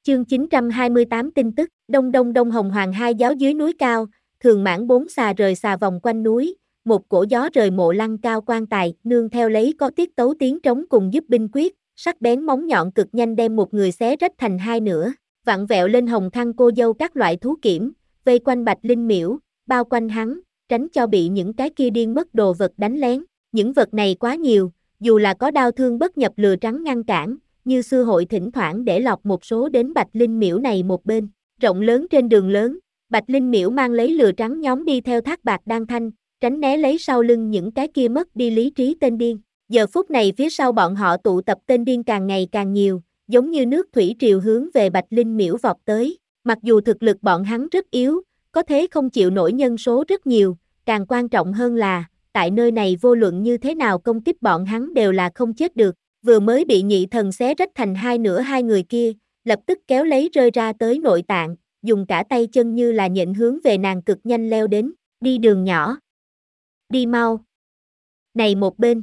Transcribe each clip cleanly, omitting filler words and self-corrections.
Chương 928 tin tức, Đông Đông Đông Hồng Hoàng hai giáo dưới núi cao, thường mãn bốn xà rời xà vòng quanh núi, một cổ gió rời mộ lăng cao quan tài, nương theo lấy có tiết tấu tiếng trống cùng giúp binh quyết, sắc bén móng nhọn cực nhanh đem một người xé rách thành hai nửa, vặn vẹo lên hồng thăng cô dâu các loại thú kiểm, vây quanh Bạch Linh Miễu, bao quanh hắn, tránh cho bị những cái kia điên mất đồ vật đánh lén, những vật này quá nhiều, dù là có đao thương bất nhập lừa trắng ngăn cản, như xưa hội thỉnh thoảng để lọc một số đến Bạch Linh Miễu này một bên, rộng lớn trên đường lớn, Bạch Linh Miễu mang lấy lừa trắng nhóm đi theo Thác Bạt Đan Thanh, tránh né lấy sau lưng những cái kia mất đi lý trí tên điên. Giờ phút này phía sau bọn họ tụ tập tên điên càng ngày càng nhiều, giống như nước thủy triều hướng về Bạch Linh Miễu vọt tới. Mặc dù thực lực bọn hắn rất yếu, có thế không chịu nổi nhân số rất nhiều, càng quan trọng hơn là, tại nơi này vô luận như thế nào công kích bọn hắn đều là không chết được. Vừa mới bị nhị thần xé rách thành hai nửa hai người kia, lập tức kéo lấy rơi ra tới nội tạng, dùng cả tay chân như là nhện hướng về nàng cực nhanh leo đến, đi đường nhỏ. Đi mau. Này một bên.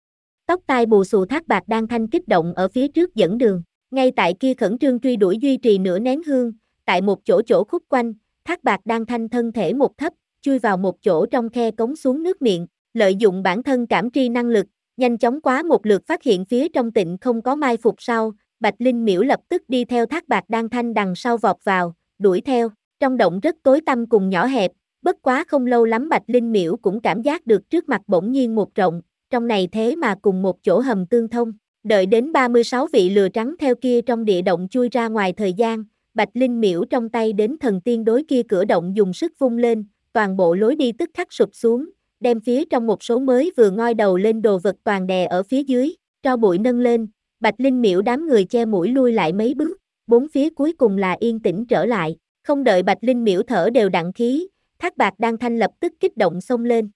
Tóc tai bù xù Thác Bạt Đan Thanh kích động ở phía trước dẫn đường, ngay tại kia khẩn trương truy đuổi duy trì nửa nén hương, tại một chỗ khúc quanh, Thác Bạt Đan Thanh thân thể một thấp, chui vào một chỗ trong khe cống xuống nước miệng, lợi dụng bản thân cảm tri năng lực, nhanh chóng quá một lượt phát hiện phía trong tịnh không có mai phục sau, Bạch Linh Miễu lập tức đi theo Thác Bạt Đan Thanh đằng sau vọt vào, đuổi theo, trong động rất tối tăm cùng nhỏ hẹp, bất quá không lâu lắm Bạch Linh Miễu cũng cảm giác được trước mặt bỗng nhiên một rộng, trong này thế mà cùng một chỗ hầm tương thông, đợi đến 36 vị lừa trắng theo kia trong địa động chui ra ngoài thời gian, Bạch Linh Miễu trong tay đến thần tiên đối kia cửa động dùng sức vung lên, toàn bộ lối đi tức khắc sụp xuống, đem phía trong một số mới vừa ngoi đầu lên đồ vật toàn đè ở phía dưới, tro bụi nâng lên, Bạch Linh Miễu đám người che mũi lui lại mấy bước, bốn phía cuối cùng là yên tĩnh trở lại, không đợi Bạch Linh Miễu thở đều đặn khí, Thác Bạt Đan Thanh lập tức kích động xông lên.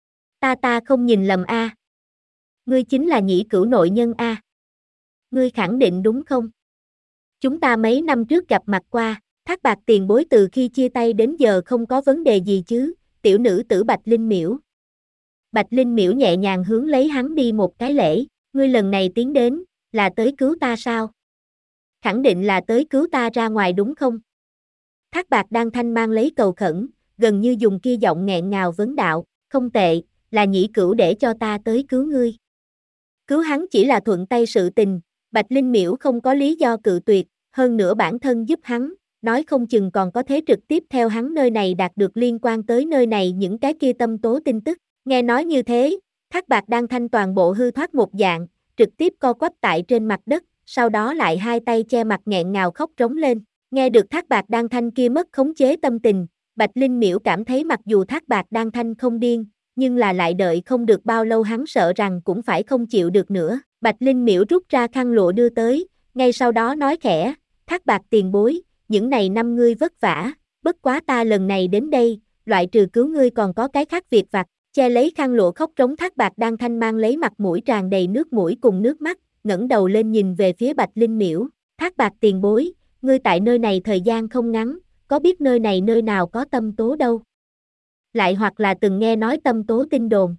Ta không nhìn lầm a. Ngươi chính là Nhĩ Cửu nội nhân a. Ngươi khẳng định đúng không? Chúng ta mấy năm trước gặp mặt qua, Thác Bạt tiền bối từ khi chia tay đến giờ không có vấn đề gì chứ, tiểu nữ tử Bạch Linh Miễu. Bạch Linh Miễu nhẹ nhàng hướng lấy hắn đi một cái lễ, ngươi lần này tiến đến, là tới cứu ta sao? Khẳng định là tới cứu ta ra ngoài đúng không? Thác Bạt Đan Thanh mang lấy cầu khẩn, gần như dùng kia giọng nghẹn ngào vấn đạo, không tệ, là Nhĩ Cửu để cho ta tới cứu ngươi. Cứu hắn chỉ là thuận tay sự tình, Bạch Linh Miễu không có lý do cự tuyệt, hơn nữa bản thân giúp hắn, nói không chừng còn có thể trực tiếp theo hắn nơi này đạt được liên quan tới nơi này những cái kia tâm tố tin tức. Nghe nói như thế, Thác Bạt Đan Thanh toàn bộ hư thoát một dạng, trực tiếp co quắp tại trên mặt đất, sau đó lại hai tay che mặt nghẹn ngào khóc trống lên. Nghe được Thác Bạt Đan Thanh kia mất khống chế tâm tình, Bạch Linh Miễu cảm thấy mặc dù Thác Bạt Đan Thanh không điên, nhưng là lại đợi không được bao lâu hắn sợ rằng cũng phải không chịu được nữa. Bạch Linh Miễu rút ra khăn lụa đưa tới, ngay sau đó nói khẽ, Thác Bạt tiền bối, những này năm ngươi vất vả, bất quá ta lần này đến đây, loại trừ cứu ngươi còn có cái khác việc vặt. Che lấy khăn lụa khóc trống Thác Bạt Đan Thanh mang lấy mặt mũi tràn đầy nước mũi cùng nước mắt, ngẩng đầu lên nhìn về phía Bạch Linh Miễu, Thác Bạt tiền bối, ngươi tại nơi này thời gian không ngắn, có biết nơi này nơi nào có tâm tố đâu? Lại hoặc là từng nghe nói tâm tố tin đồn,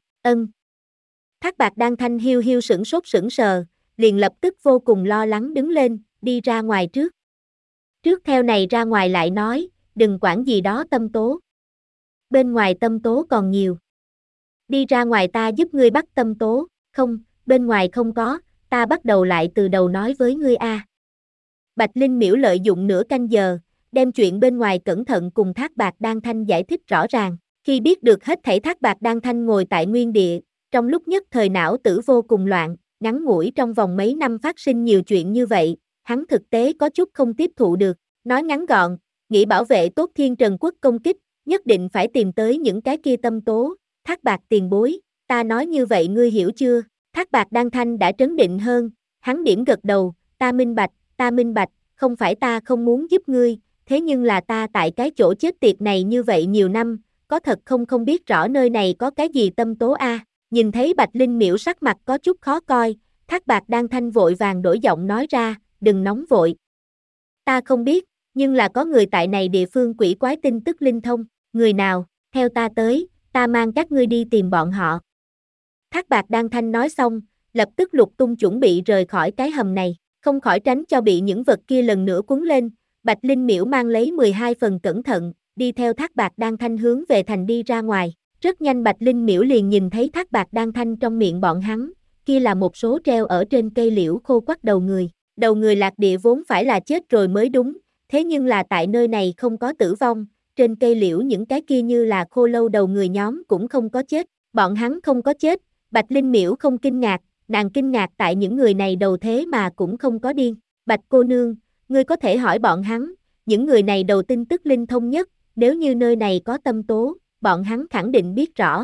Thác Bạt Đan Thanh hiu hiu sững sốt sững sờ, liền lập tức vô cùng lo lắng đứng lên, đi ra ngoài trước. Trước theo này ra ngoài lại nói, đừng quản gì đó tâm tố. Bên ngoài tâm tố còn nhiều. Đi ra ngoài ta giúp ngươi bắt tâm tố, không, bên ngoài không có, ta bắt đầu lại từ đầu nói với ngươi a. Bạch Linh Miễu lợi dụng nửa canh giờ, đem chuyện bên ngoài cẩn thận cùng Thác Bạt Đan Thanh giải thích rõ ràng, khi biết được hết thảy Thác Bạt Đan Thanh ngồi tại nguyên địa, trong lúc nhất thời não tử vô cùng loạn, ngắn ngủi trong vòng mấy năm phát sinh nhiều chuyện như vậy, hắn thực tế có chút không tiếp thụ được, nói ngắn gọn, nghĩ bảo vệ tốt Thiên Trần Quốc công kích, nhất định phải tìm tới những cái kia tâm tố. Thác Bạt tiền bối, ta nói như vậy ngươi hiểu chưa? Thác Bạt Đan Thanh đã trấn định hơn, hắn điểm gật đầu, ta minh bạch, không phải ta không muốn giúp ngươi, thế nhưng là ta tại cái chỗ chết tiệt này như vậy nhiều năm, có thật không biết rõ nơi này có cái gì tâm tố a. Nhìn thấy Bạch Linh Miễu sắc mặt có chút khó coi, Thác Bạt Đan Thanh vội vàng đổi giọng nói ra, đừng nóng vội. Ta không biết, nhưng là có người tại này địa phương quỷ quái tin tức linh thông, người nào, theo ta tới, ta mang các ngươi đi tìm bọn họ. Thác Bạt Đan Thanh nói xong, lập tức lục tung chuẩn bị rời khỏi cái hầm này, Không khỏi tránh cho bị những vật kia lần nữa cuốn lên, Bạch Linh Miễu mang lấy 12 phần cẩn thận, đi theo Thác Bạt Đan Thanh hướng về thành đi ra ngoài. Rất nhanh Bạch Linh Miễu liền nhìn thấy Thác Bạt Đan Thanh trong miệng bọn hắn, kia là một số treo ở trên cây liễu khô quắt đầu người. Đầu người lạc địa vốn phải là chết rồi mới đúng, thế nhưng là tại nơi này không có tử vong, trên cây liễu những cái kia như là khô lâu đầu người nhóm cũng không có chết, bọn hắn không có chết, Bạch Linh Miễu không kinh ngạc, nàng kinh ngạc tại những người này đầu thế mà cũng không có điên. Bạch cô nương, ngươi có thể hỏi bọn hắn, những người này đầu tin tức linh thông nhất, nếu như nơi này có tâm tố, bọn hắn khẳng định biết rõ.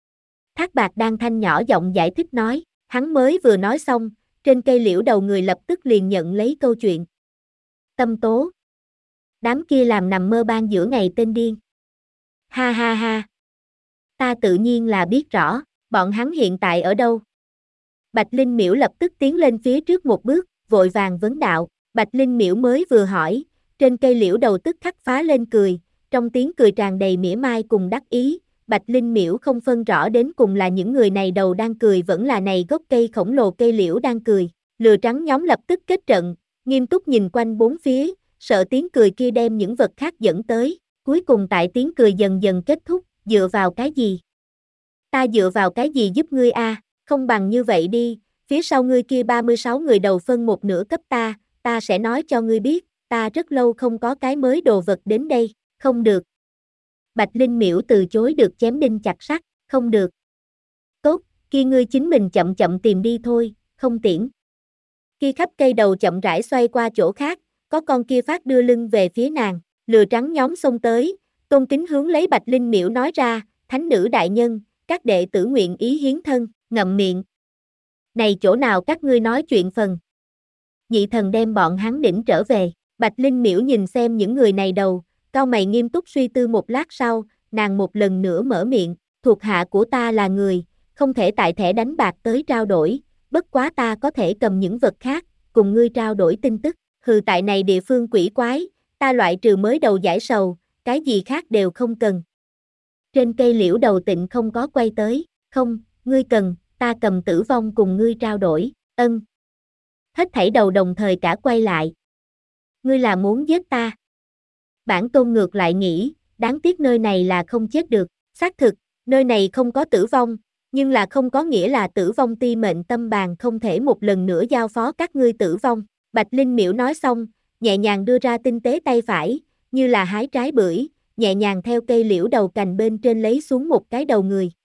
Thác Bạt Đan Thanh nhỏ giọng giải thích nói, hắn mới vừa nói xong, trên cây liễu đầu người lập tức liền nhận lấy câu chuyện. Tâm tố. Đám kia làm nằm mơ ban giữa ngày tên điên. Ha ha ha. Ta tự nhiên là biết rõ, bọn hắn hiện tại ở đâu. Bạch Linh Miễu lập tức tiến lên phía trước một bước, vội vàng vấn đạo. Bạch Linh Miễu mới vừa hỏi, trên cây liễu đầu tức khắc phá lên cười, trong tiếng cười tràn đầy mỉa mai cùng đắc ý. Bạch Linh Miễu không phân rõ đến cùng là những người này đầu đang cười vẫn là này gốc cây khổng lồ cây liễu đang cười. Lừa trắng nhóm lập tức kết trận, nghiêm túc nhìn quanh bốn phía, sợ tiếng cười kia đem những vật khác dẫn tới. Cuối cùng tại tiếng cười dần dần kết thúc, dựa vào cái gì? Ta dựa vào cái gì giúp ngươi a? Không bằng như vậy đi, phía sau ngươi kia 36 người đầu phân một nửa cấp ta sẽ nói cho ngươi biết, ta rất lâu không có cái mới đồ vật đến đây, không được. Bạch Linh Miễu từ chối được chém đinh chặt sắt, không được. Tốt, kia ngươi chính mình chậm chậm tìm đi thôi, không tiễn. Kia khắp cây đầu chậm rãi xoay qua chỗ khác, có con kia phát đưa lưng về phía nàng, lừa trắng nhóm xông tới, tôn kính hướng lấy Bạch Linh Miễu nói ra, thánh nữ đại nhân, các đệ tử nguyện ý hiến thân, ngậm miệng. Này chỗ nào các ngươi nói chuyện phần. Nhị thần đem bọn hắn đỉnh trở về, Bạch Linh Miễu nhìn xem những người này đầu, cau mày nghiêm túc suy tư một lát sau, nàng một lần nữa mở miệng, thuộc hạ của ta là người, không thể tại thẻ đánh bạc tới trao đổi, bất quá ta có thể cầm những vật khác, cùng ngươi trao đổi tin tức, hừ tại này địa phương quỷ quái, ta loại trừ mới đầu giải sầu, cái gì khác đều không cần. Trên cây liễu đầu tịnh không có quay tới, không, ngươi cần, ta cầm tử vong cùng ngươi trao đổi, ân. Hết thảy đầu đồng thời cả quay lại. Ngươi là muốn giết ta. Bản tôn ngược lại nghĩ, đáng tiếc nơi này là không chết được, xác thực, nơi này không có tử vong, nhưng là không có nghĩa là tử vong ti mệnh tâm bàn không thể một lần nữa giao phó các ngươi tử vong. Bạch Linh Miễu nói xong, nhẹ nhàng đưa ra tinh tế tay phải, như là hái trái bưởi, nhẹ nhàng theo cây liễu đầu cành bên trên lấy xuống một cái đầu người.